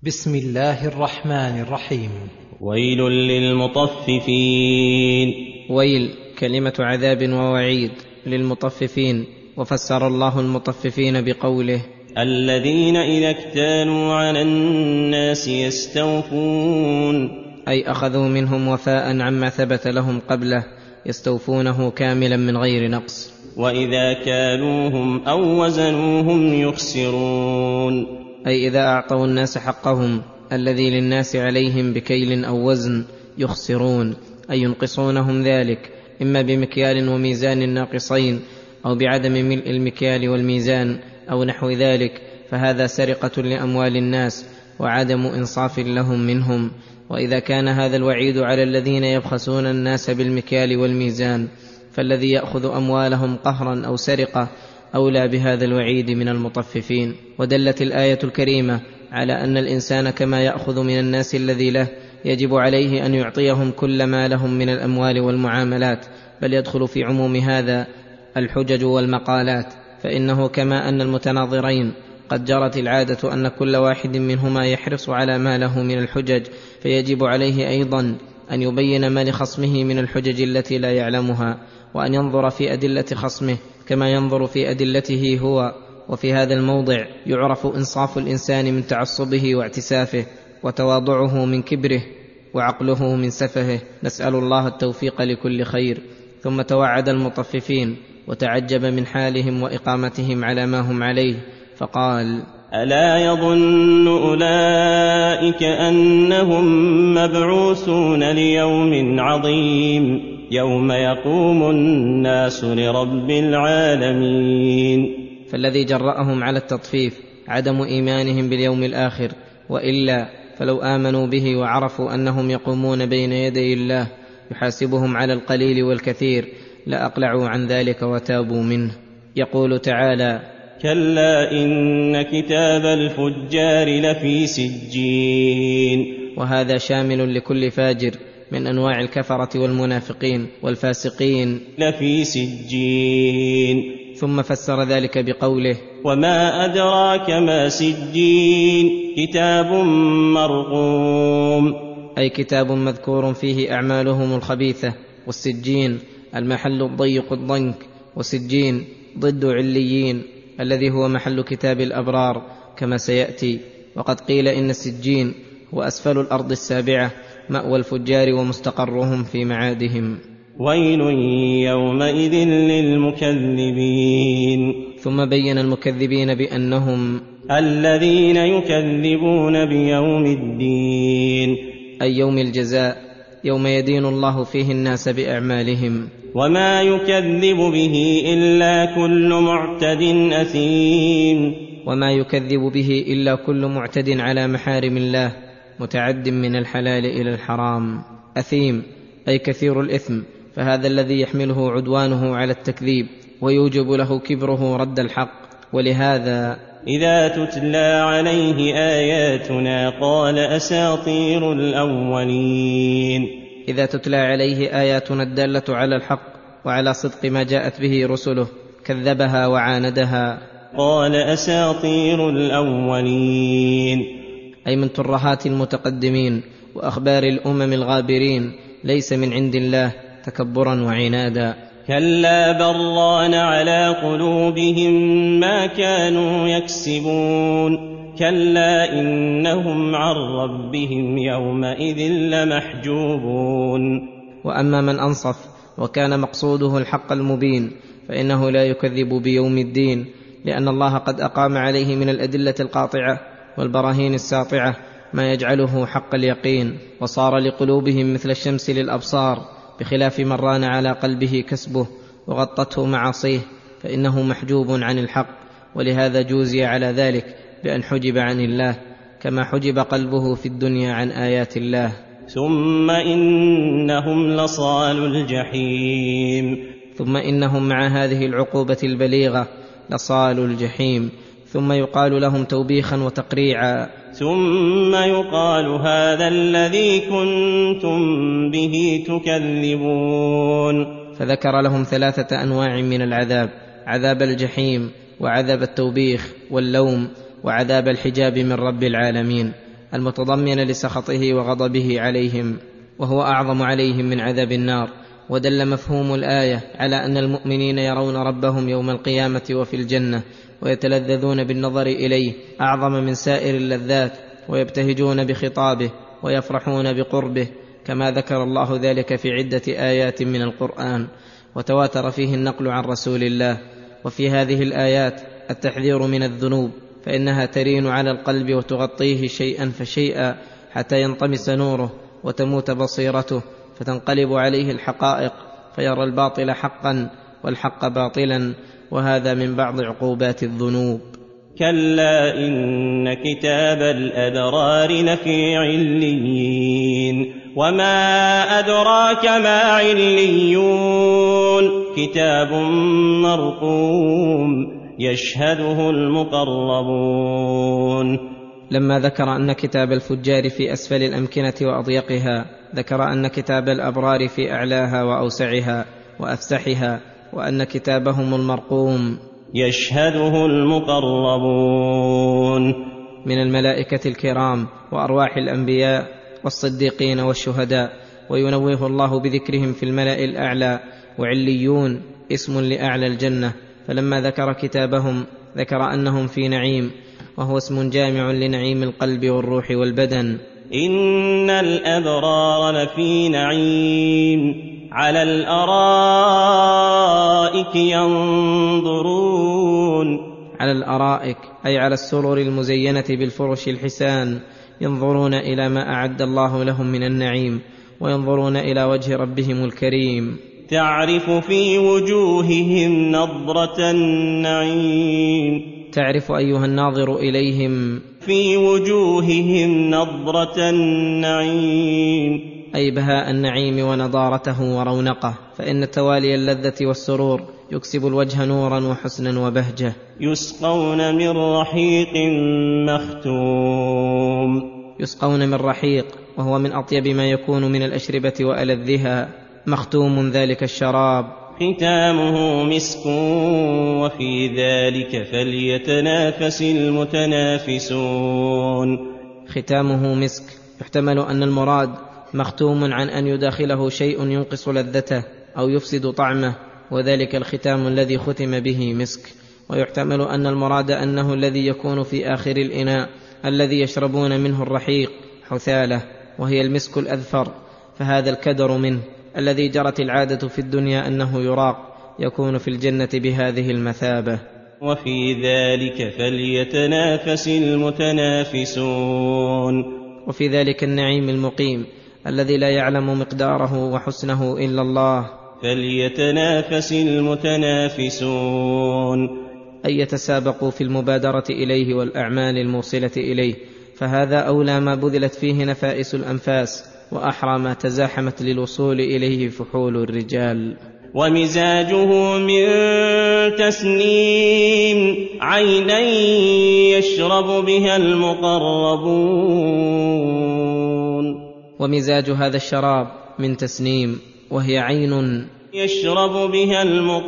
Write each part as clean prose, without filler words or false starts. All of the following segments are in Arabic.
بسم الله الرحمن الرحيم. ويل للمطففين. ويل كلمة عذاب ووعيد للمطففين، وفسر الله المطففين بقوله: الذين إذا اكتالوا على الناس يستوفون، أي أخذوا منهم وفاء عما ثبت لهم قبله، يستوفونه كاملا من غير نقص. وإذا كالوهم أو وزنوهم يخسرون، أي إذا أعطوا الناس حقهم الذي للناس عليهم بكيل أو وزن يخسرون، أي ينقصونهم ذلك، إما بمكيال وميزان ناقصين، أو بعدم ملء المكيال والميزان أو نحو ذلك، فهذا سرقة لأموال الناس وعدم إنصاف لهم منهم. وإذا كان هذا الوعيد على الذين يبخسون الناس بالمكيال والميزان، فالذي يأخذ أموالهم قهرا أو سرقة أولى بهذا الوعيد من المطففين. ودلت الآية الكريمة على أن الإنسان كما يأخذ من الناس الذي له، يجب عليه أن يعطيهم كل ما لهم من الأموال والمعاملات، بل يدخل في عموم هذا الحجج والمقالات، فإنه كما أن المتناظرين قد جرت العادة أن كل واحد منهما يحرص على ما له من الحجج، فيجب عليه أيضا أن يبين ما لخصمه من الحجج التي لا يعلمها، وأن ينظر في أدلة خصمه كما ينظر في أدلته هو. وفي هذا الموضع يعرف إنصاف الإنسان من تعصبه واعتسافه، وتواضعه من كبره، وعقله من سفهه. نسأل الله التوفيق لكل خير. ثم توعد المطففين وتعجب من حالهم وإقامتهم على ما هم عليه، فقال: ألا يظن أولئك أنهم مبعوثون ليوم عظيم، يوم يقوم الناس لرب العالمين. فالذي جرأهم على التطفيف عدم إيمانهم باليوم الآخر، وإلا فلو آمنوا به وعرفوا أنهم يقومون بين يدي الله يحاسبهم على القليل والكثير لأقلعوا عن ذلك وتابوا منه. يقول تعالى: كلا إن كتاب الفجار لفي سجين. وهذا شامل لكل فاجر من أنواع الكفرة والمنافقين والفاسقين، لفي سجين. ثم فسر ذلك بقوله: وما أدراك ما سجين، كتاب مرقوم، أي كتاب مذكور فيه أعمالهم الخبيثة. والسجين المحل الضيق الضنك، وسجين ضد عليين الذي هو محل كتاب الأبرار كما سيأتي. وقد قيل إن السجين هو أسفل الأرض السابعة، مأوى الفجار ومستقرهم في معادهم. ويل يومئذ للمكذبين. ثم بين المكذبين بأنهم الذين يكذبون بيوم الدين، أي يوم الجزاء، يوم يدين الله فيه الناس بأعمالهم. وما يكذب به إلا كل معتد أثيم. وما يكذب به إلا كل معتد على محارم الله، متعد من الحلال إلى الحرام. أثيم أي كثير الإثم، فهذا الذي يحمله عدوانه على التكذيب ويوجب له كبره رد الحق. ولهذا إذا تتلى عليه آياتنا قال أساطير الأولين. إذا تتلى عليه آياتنا الدالة على الحق وعلى صدق ما جاءت به رسله كذبها وعاندها. قال أساطير الأولين، أي من ترهات المتقدمين وأخبار الأمم الغابرين، ليس من عند الله تكبرا وعنادا. كلا بران على قلوبهم ما كانوا يكسبون، كلا إنهم عن ربهم يومئذ لمحجوبون. وأما من أنصف وكان مقصوده الحق المبين، فإنه لا يكذب بيوم الدين، لأن الله قد أقام عليه من الأدلة القاطعة والبراهين الساطعة ما يجعله حق اليقين، وصار لقلوبهم مثل الشمس للأبصار، بخلاف من ران على قلبه كسبه وغطته معاصيه، فإنه محجوب عن الحق. ولهذا جوزي على ذلك بأن حجب عن الله، كما حجب قلبه في الدنيا عن آيات الله. ثم إنهم لصالو الجحيم. ثم إنهم مع هذه العقوبة البليغة لصالو الجحيم. ثم يقال لهم توبيخا وتقريعا: ثم يقال هذا الذي كنتم به تكذبون. فذكر لهم 3 أنواع من العذاب: عذاب الجحيم، وعذاب التوبيخ واللوم، وعذاب الحجاب من رب العالمين. المتضمن لسخطه وغضبه عليهم، وهو أعظم عليهم من عذاب النار. ودل مفهوم الآية على أن المؤمنين يرون ربهم يوم القيامة وفي الجنة، ويتلذذون بالنظر إليه أعظم من سائر اللذات، ويبتهجون بخطابه ويفرحون بقربه، كما ذكر الله ذلك في عدة آيات من القرآن، وتواتر فيه النقل عن رسول الله. وفي هذه الآيات التحذير من الذنوب، فإنها ترين على القلب وتغطيه شيئا فشيئا حتى ينطمس نوره وتموت بصيرته، فتنقلب عليه الحقائق، فيرى الباطل حقا والحق باطلا، وهذا من بعض عقوبات الذنوب. كلا إن كتاب الأبرار لفي عليين، وما أدراك ما عليون، كتاب مرقوم يشهده المقربون. لما ذكر أن كتاب الفجار في أسفل الأمكنة وأضيقها، ذكر أن كتاب الأبرار في أعلاها وأوسعها وأفسحها، وأن كتابهم المرقوم يشهده المقربون من الملائكة الكرام وأرواح الأنبياء والصديقين والشهداء، وينوه الله بذكرهم في الملأ الأعلى. وعليون اسم لأعلى الجنة، فلما ذكر كتابهم ذكر أنهم في نعيم، وهو اسم جامع لنعيم القلب والروح والبدن. إن الأبرار لفي نعيم على الأرائك ينظرون. على الأرائك أي على السرر المزينة بالفرش الحسان، ينظرون إلى ما أعد الله لهم من النعيم، وينظرون إلى وجه ربهم الكريم. تعرف في وجوههم نضرة النعيم. تعرف أيها الناظر إليهم في وجوههم نضرة النعيم، أي بهاء النعيم ونضارته ورونقه، فإن توالي اللذة والسرور يكسب الوجه نورا وحسنا وبهجة. يسقون من رحيق مختوم. يسقون من رحيق، وهو من أطيب ما يكون من الأشربة وألذها. مختوم ذلك الشراب، ختامه مسك، وفي ذلك فليتنافس المتنافسون. ختامه مسك، يحتمل أن المراد مختوم عن أن يداخله شيء ينقص لذته أو يفسد طعمه، وذلك الختام الذي ختم به مسك. ويحتمل أن المراد أنه الذي يكون في آخر الإناء الذي يشربون منه الرحيق حثالة، وهي المسك الأذفر، فهذا الكدر منه الذي جرت العادة في الدنيا أنه يراق، يكون في الجنة بهذه المثابة. وفي ذلك فليتنافس المتنافسون. وفي ذلك النعيم المقيم الذي لا يعلم مقداره وحسنه إلا الله، فليتنافس المتنافسون، أي يتسابقوا في المبادرة إليه والأعمال الموصلة إليه، فهذا أولى ما بذلت فيه نفائس الأنفاس، وأحرى ما تزاحمت للوصول إليه فحول الرجال. ومزاجه من تسنيم، عينا يشرب بها المقربون. ومزاج هذا الشراب من تسنيم، وهي عين يشرب بها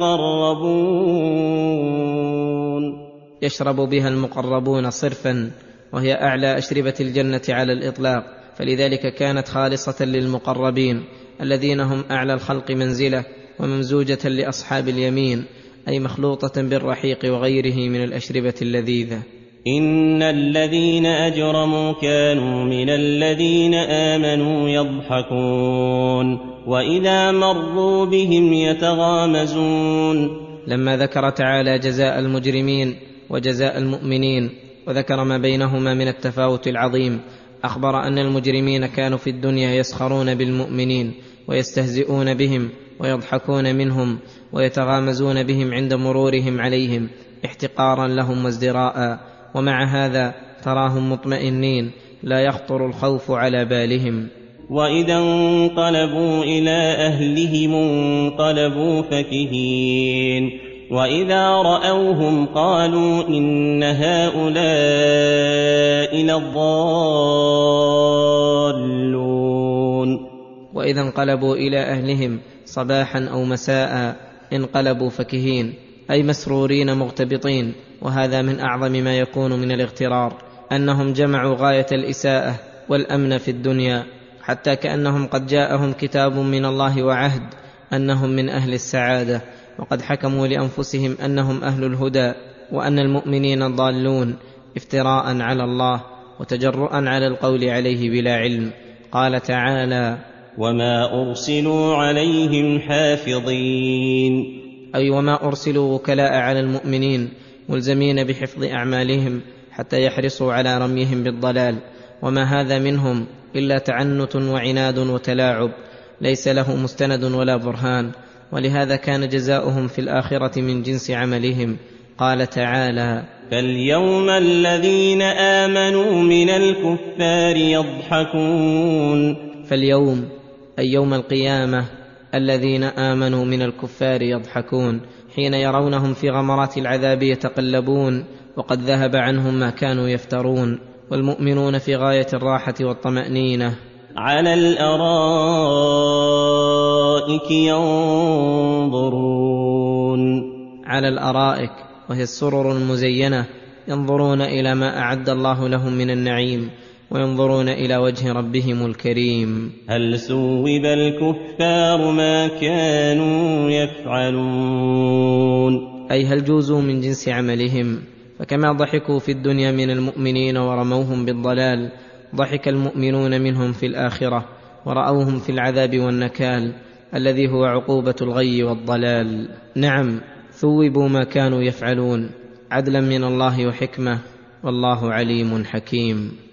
المقربون. يشرب بها المقربون صرفا، وهي أعلى أشربة الجنة على الإطلاق، فلذلك كانت خالصة للمقربين الذين هم أعلى الخلق منزلة، وممزوجة لأصحاب اليمين، أي مخلوطة بالرحيق وغيره من الأشربة اللذيذة. إن الذين أجرموا كانوا من الذين آمنوا يضحكون، وإذا مروا بهم يتغامزون. لما ذكر تعالى جزاء المجرمين وجزاء المؤمنين، وذكر ما بينهما من التفاوت العظيم، أخبر أن المجرمين كانوا في الدنيا يسخرون بالمؤمنين ويستهزئون بهم ويضحكون منهم ويتغامزون بهم عند مرورهم عليهم احتقارا لهم وازدراء، ومع هذا تراهم مطمئنين لا يخطر الخوف على بالهم. وإذا انقلبوا إلى أهلهم انقلبوا فكهين، وإذا رأوهم قالوا إن هؤلاء لضالون. وإذا انقلبوا إلى أهلهم صباحا أو مساء انقلبوا فكهين، أي مسرورين مغتبطين، وهذا من أعظم ما يكون من الاغترار، انهم جمعوا غايه الاساءه والامن في الدنيا، حتى كانهم قد جاءهم كتاب من الله وعهد انهم من اهل السعاده، وقد حكموا لانفسهم انهم اهل الهدى، وان المؤمنين ضالون، افتراء على الله وتجرؤا على القول عليه بلا علم. قال تعالى: وما أرسلوا عليهم حافظين، أي وما أرسلوا وكلاء على المؤمنين ملزمين بحفظ أعمالهم حتى يحرصوا على رميهم بالضلال، وما هذا منهم إلا تعنت وعناد وتلاعب ليس له مستند ولا برهان، ولهذا كان جزاؤهم في الآخرة من جنس عملهم. قال تعالى: فاليوم الذين آمنوا من الكفار يضحكون. فاليوم أي يوم القيامة الذين آمنوا من الكفار يضحكون، حين يرونهم في غمرات العذاب يتقلبون، وقد ذهب عنهم ما كانوا يفترون، والمؤمنون في غاية الراحة والطمأنينة على الأرائك ينظرون. على الأرائك وهي السرر المزينة، ينظرون إلى ما أعد الله لهم من النعيم، وينظرون إلى وجه ربهم الكريم. هل ثوب الكفار ما كانوا يفعلون، أي هل جوزوا من جنس عملهم؟ فكما ضحكوا في الدنيا من المؤمنين ورموهم بالضلال، ضحك المؤمنون منهم في الآخرة ورأوهم في العذاب والنكال الذي هو عقوبة الغي والضلال. نعم، ثوبوا ما كانوا يفعلون عدلا من الله وحكمة، والله عليم حكيم.